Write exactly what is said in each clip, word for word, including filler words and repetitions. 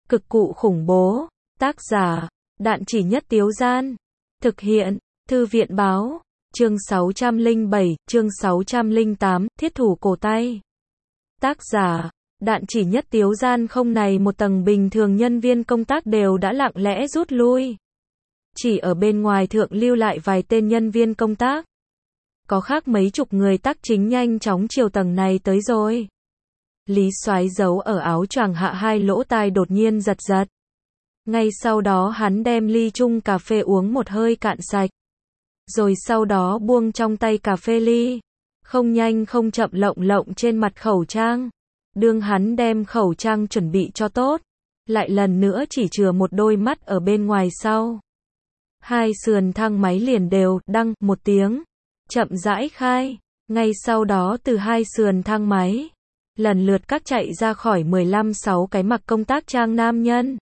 Cực cụ khủng bố. Tác giả, Đạn Chỉ Nhất Tiếu Gian. Thực hiện, Thư viện báo. Chương sáu trăm lẻ bảy, chương sáu trăm lẻ tám, Thiết thủ cổ tay. Tác giả, Đạn Chỉ Nhất Tiếu Gian. Không này một tầng bình thường nhân viên công tác đều đã lặng lẽ rút lui. Chỉ ở bên ngoài thượng lưu lại vài tên nhân viên công tác. Có khác mấy chục người tác chính nhanh chóng chiều tầng này tới rồi. Lý Soái giấu ở áo choàng hạ hai lỗ tai đột nhiên giật giật. Ngay sau đó hắn đem ly chung cà phê uống một hơi cạn sạch. Rồi sau đó buông trong tay cà phê ly. Không nhanh không chậm lộng lộng trên mặt khẩu trang. Đương hắn đem khẩu trang chuẩn bị cho tốt. Lại lần nữa chỉ chừa một đôi mắt ở bên ngoài sau. Hai sườn thang máy liền đều, đăng, một tiếng. Chậm rãi khai. Ngay sau đó từ hai sườn thang máy. Lần lượt các chạy ra khỏi mười lăm sáu cái mặc công tác trang nam nhân.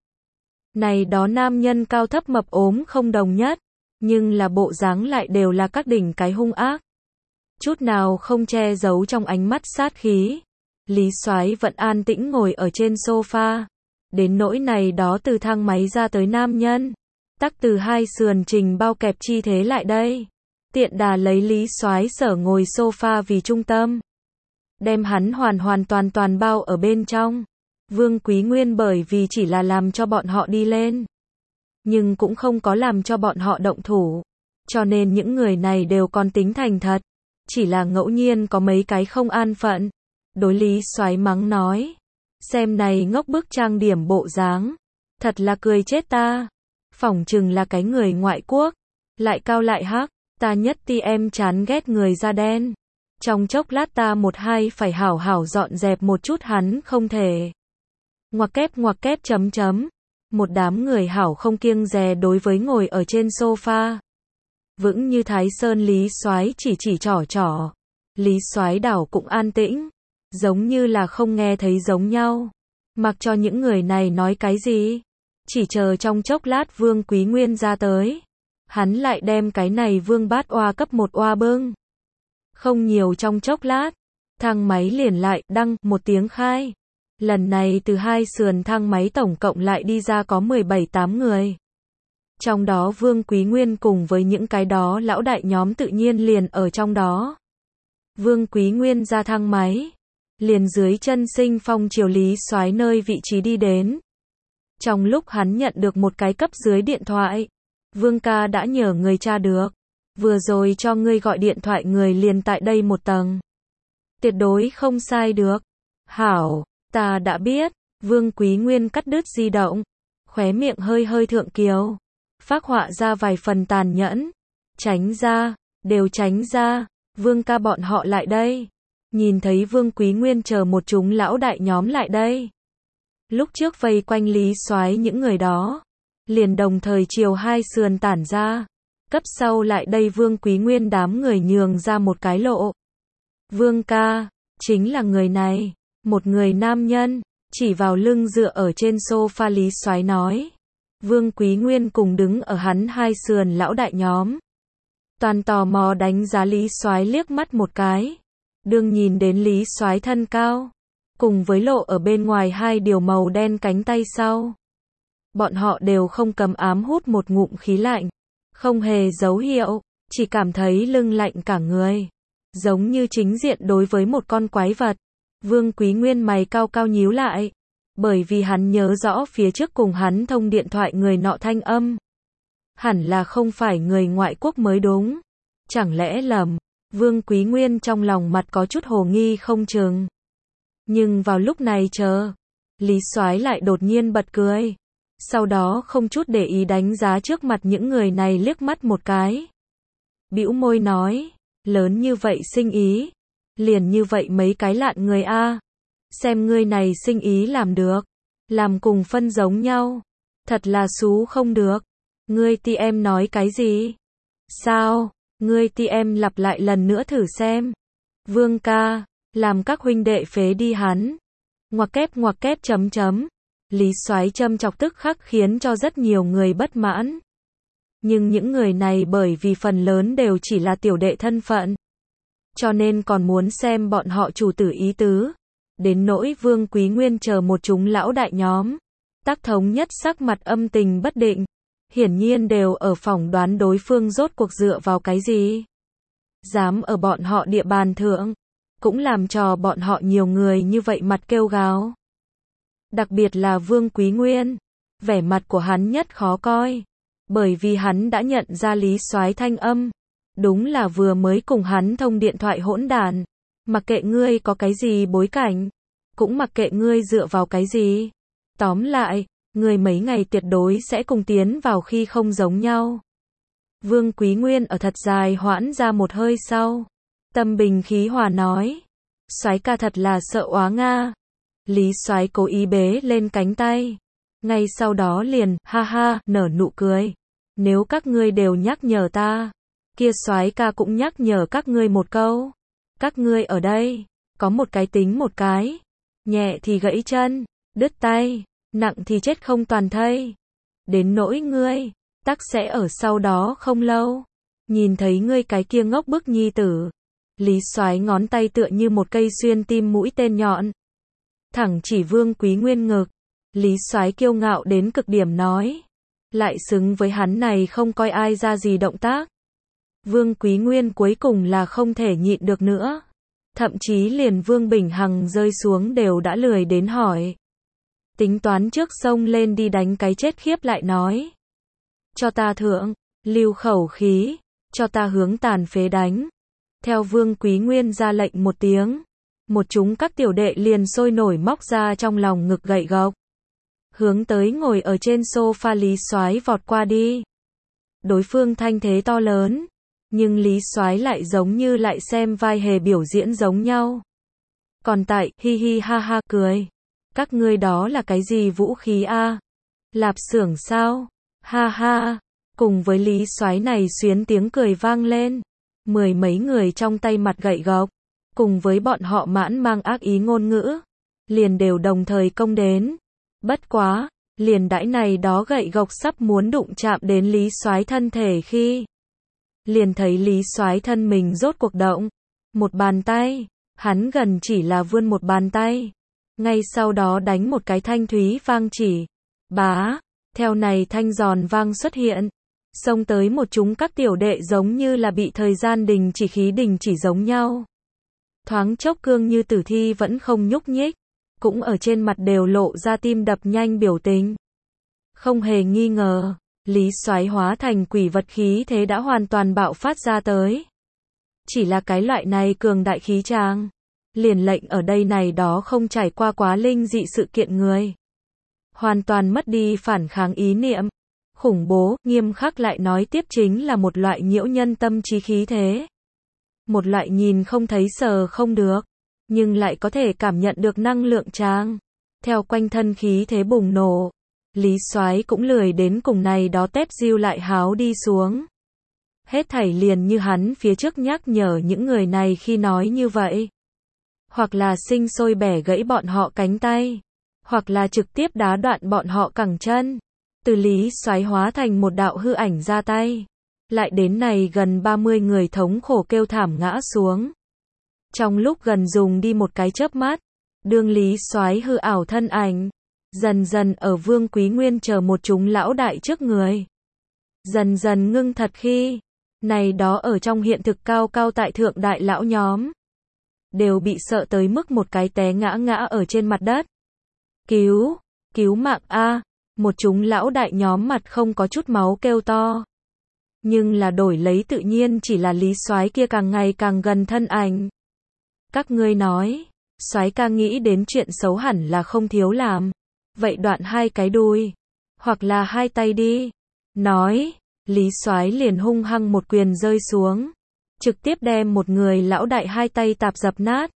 Này đó nam nhân cao thấp mập ốm không đồng nhất. Nhưng là bộ dáng lại đều là các đỉnh cái hung ác. Chút nào không che giấu trong ánh mắt sát khí. Lý Soái vẫn an tĩnh ngồi ở trên sofa. Đến nỗi này đó từ thang máy ra tới nam nhân. Tắc từ hai sườn trình bao kẹp chi thế lại đây. Tiện đà lấy Lý Soái sở ngồi sofa vì trung tâm. Đem hắn hoàn hoàn toàn toàn bao ở bên trong. Vương Quý Nguyên bởi vì chỉ là làm cho bọn họ đi lên. Nhưng cũng không có làm cho bọn họ động thủ. Cho nên những người này đều còn tính thành thật. Chỉ là ngẫu nhiên có mấy cái không an phận. Đối Lý Soái mắng nói. Xem này ngốc bức trang điểm bộ dáng. Thật là cười chết ta. Phỏng chừng là cái người ngoại quốc. Lại cao lại hắc. Ta nhất ti em chán ghét người da đen. Trong chốc lát ta một hai phải hảo hảo dọn dẹp một chút hắn không thể. Ngoặc kép ngoặc kép chấm chấm. Một đám người hảo không kiêng dè đối với ngồi ở trên sofa. Vững như Thái Sơn Lý Soái chỉ chỉ trỏ trỏ. Lý Soái đảo cũng an tĩnh. Giống như là không nghe thấy giống nhau. Mặc cho những người này nói cái gì. Chỉ chờ trong chốc lát Vương Quý Nguyên ra tới. Hắn lại đem cái này Vương Bát Oa cấp một oa bưng. Không nhiều trong chốc lát. Thang máy liền lại, đăng, một tiếng khai. Lần này từ hai sườn thang máy tổng cộng lại đi ra có mười bảy tám người. Trong đó Vương Quý Nguyên cùng với những cái đó lão đại nhóm tự nhiên liền ở trong đó. Vương Quý Nguyên ra thang máy. Liền dưới chân Sinh Phong chiều Lý Soái nơi vị trí đi đến. Trong lúc hắn nhận được một cái cấp dưới điện thoại. Vương ca đã nhờ người tra được. Vừa rồi cho ngươi gọi điện thoại người liền tại đây một tầng. Tuyệt đối không sai được. Hảo, ta đã biết. Vương Quý Nguyên cắt đứt di động. Khóe miệng hơi hơi thượng kiều. Phác họa ra vài phần tàn nhẫn. Tránh ra, đều tránh ra. Vương ca bọn họ lại đây. Nhìn thấy Vương Quý Nguyên chờ một chúng lão đại nhóm lại đây. Lúc trước vây quanh Lý Soái những người đó. Liền đồng thời chiều hai sườn tản ra. Cấp sau lại đây Vương Quý Nguyên đám người nhường ra một cái lộ. Vương ca, chính là người này. Một người nam nhân, chỉ vào lưng dựa ở trên sofa Lý Soái nói. Vương Quý Nguyên cùng đứng ở hắn hai sườn lão đại nhóm. Toàn tò mò đánh giá Lý Soái liếc mắt một cái. Đương nhìn đến Lý Soái thân cao. Cùng với lộ ở bên ngoài hai điều màu đen cánh tay sau. Bọn họ đều không cầm ám hút một ngụm khí lạnh. Không hề dấu hiệu, chỉ cảm thấy lưng lạnh cả người. Giống như chính diện đối với một con quái vật. Vương Quý Nguyên mày cao cao nhíu lại. Bởi vì hắn nhớ rõ phía trước cùng hắn thông điện thoại người nọ thanh âm. Hẳn là không phải người ngoại quốc mới đúng. Chẳng lẽ lầm. Vương Quý Nguyên trong lòng mặt có chút hồ nghi không chừng. Nhưng vào lúc này chờ. Lý Soái lại đột nhiên bật cười. Sau đó không chút để ý đánh giá trước mặt những người này liếc mắt một cái. Bĩu môi nói, lớn như vậy sinh ý. Liền như vậy mấy cái lạn người a. Xem ngươi này sinh ý làm được. Làm cùng phân giống nhau. Thật là xú không được. Ngươi ti em nói cái gì? Sao? Ngươi ti em lặp lại lần nữa thử xem. Vương ca, làm các huynh đệ phế đi hắn. Ngoặc kép ngoặc kép chấm chấm. Lý Soái châm chọc tức khắc khiến cho rất nhiều người bất mãn. Nhưng những người này bởi vì phần lớn đều chỉ là tiểu đệ thân phận. Cho nên còn muốn xem bọn họ chủ tử ý tứ. Đến nỗi Vương Quý Nguyên chờ một chúng lão đại nhóm. Tắc Thống Nhất sắc mặt âm tình bất định, hiển nhiên đều ở phỏng đoán đối phương rốt cuộc dựa vào cái gì. Dám ở bọn họ địa bàn thượng, cũng làm cho bọn họ nhiều người như vậy mặt kêu gào. Đặc biệt là Vương Quý Nguyên, vẻ mặt của hắn nhất khó coi, bởi vì hắn đã nhận ra Lý Soái thanh âm, đúng là vừa mới cùng hắn thông điện thoại hỗn đản, mặc kệ ngươi có cái gì bối cảnh, cũng mặc kệ ngươi dựa vào cái gì. Tóm lại, ngươi mấy ngày tuyệt đối sẽ cùng tiến vào khi không giống nhau. Vương Quý Nguyên ở thật dài hoãn ra một hơi sau, tâm bình khí hòa nói, Soái ca thật là sợ oá nga. Lý Soái cố ý bế lên cánh tay, ngay sau đó liền, ha ha, nở nụ cười. Nếu các ngươi đều nhắc nhở ta, kia Soái ca cũng nhắc nhở các ngươi một câu. Các ngươi ở đây, có một cái tính một cái, nhẹ thì gãy chân, đứt tay, nặng thì chết không toàn thây. Đến nỗi ngươi, tắc sẽ ở sau đó không lâu, nhìn thấy ngươi cái kia ngốc bức nhi tử. Lý Soái ngón tay tựa như một cây xuyên tim mũi tên nhọn, thẳng chỉ Vương Quý Nguyên ngực. Lý Soái kiêu ngạo đến cực điểm nói, lại xứng với hắn này không coi ai ra gì động tác. Vương Quý Nguyên cuối cùng là không thể nhịn được nữa, thậm chí liền Vương Bình Hằng rơi xuống đều đã lười đến hỏi. Tính toán trước sông lên đi đánh cái chết khiếp lại nói, cho ta thượng, lưu khẩu khí, cho ta hướng tàn phế đánh. Theo Vương Quý Nguyên ra lệnh một tiếng, một chúng các tiểu đệ liền sôi nổi móc ra trong lòng ngực gậy gộc, hướng tới ngồi ở trên sofa Lý Soái vọt qua đi. Đối phương thanh thế to lớn, nhưng Lý Soái lại giống như lại xem vai hề biểu diễn giống nhau. Còn tại, hi hi ha ha cười. Các ngươi đó là cái gì vũ khí a? Lạp xưởng sao? Ha ha. Cùng với Lý Soái này xuyến tiếng cười vang lên. Mười mấy người trong tay mặt gậy gộc, cùng với bọn họ mãn mang ác ý ngôn ngữ, liền đều đồng thời công đến. Bất quá, liền đãi này đó gậy gộc sắp muốn đụng chạm đến Lý Soái thân thể khi, liền thấy Lý Soái thân mình rốt cuộc động, một bàn tay, hắn gần chỉ là vươn một bàn tay, ngay sau đó đánh một cái thanh thúy vang chỉ, bá, theo này thanh giòn vang xuất hiện, xông tới một chúng các tiểu đệ giống như là bị thời gian đình chỉ khí đình chỉ giống nhau. Thoáng chốc cương như tử thi vẫn không nhúc nhích, cũng ở trên mặt đều lộ ra tim đập nhanh biểu tình. Không hề nghi ngờ, Lý Soái hóa thành quỷ vật khí thế đã hoàn toàn bạo phát ra tới. Chỉ là cái loại này cường đại khí tràng, liền lệnh ở đây này đó không trải qua quá linh dị sự kiện người, hoàn toàn mất đi phản kháng ý niệm. Khủng bố, nghiêm khắc lại nói tiếp chính là một loại nhiễu nhân tâm trí khí thế. Một loại nhìn không thấy sờ không được, nhưng lại có thể cảm nhận được năng lượng tràng. Theo quanh thân khí thế bùng nổ, Lý Soái cũng lười đến cùng này đó tép diêu lại háo đi xuống. Hết thảy liền như hắn phía trước nhắc nhở những người này khi nói như vậy. Hoặc là sinh sôi bẻ gãy bọn họ cánh tay, hoặc là trực tiếp đá đoạn bọn họ cẳng chân. Từ Lý Soái hóa thành một đạo hư ảnh ra tay, lại đến này gần ba mươi người thống khổ kêu thảm ngã xuống. Trong lúc gần dùng đi một cái chớp mắt, đương Lý Soái hư ảo thân ảnh, dần dần ở Vương Quý Nguyên chờ một chúng lão đại trước người. Dần dần ngưng thật khi, này đó ở trong hiện thực cao cao tại thượng đại lão nhóm, đều bị sợ tới mức một cái té ngã ngã ở trên mặt đất. Cứu, cứu mạng a! Một chúng lão đại nhóm mặt không có chút máu kêu to. Nhưng là đổi lấy tự nhiên chỉ là Lý Soái kia càng ngày càng gần thân ảnh. Các ngươi nói, Soái ca nghĩ đến chuyện xấu hẳn là không thiếu làm. Vậy đoạn hai cái đùi, hoặc là hai tay đi. Nói, Lý Soái liền hung hăng một quyền rơi xuống, trực tiếp đem một người lão đại hai tay tạp dập nát.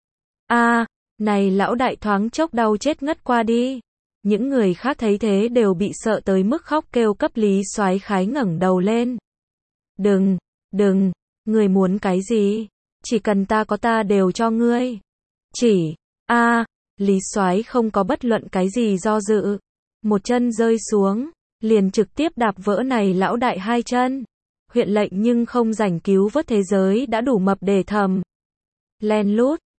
A, này lão đại thoáng chốc đau chết ngất qua đi. Những người khác thấy thế đều bị sợ tới mức khóc kêu cấp. Lý Soái khái ngẩng đầu lên. Đừng, đừng, ngươi muốn cái gì? Chỉ cần ta có ta đều cho ngươi. Chỉ, a, Lý Soái không có bất luận cái gì do dự. Một chân rơi xuống, liền trực tiếp đạp vỡ này lão đại hai chân. Huyện lệnh nhưng không rảnh cứu vớt thế giới đã đủ mập để thầm. Len lút,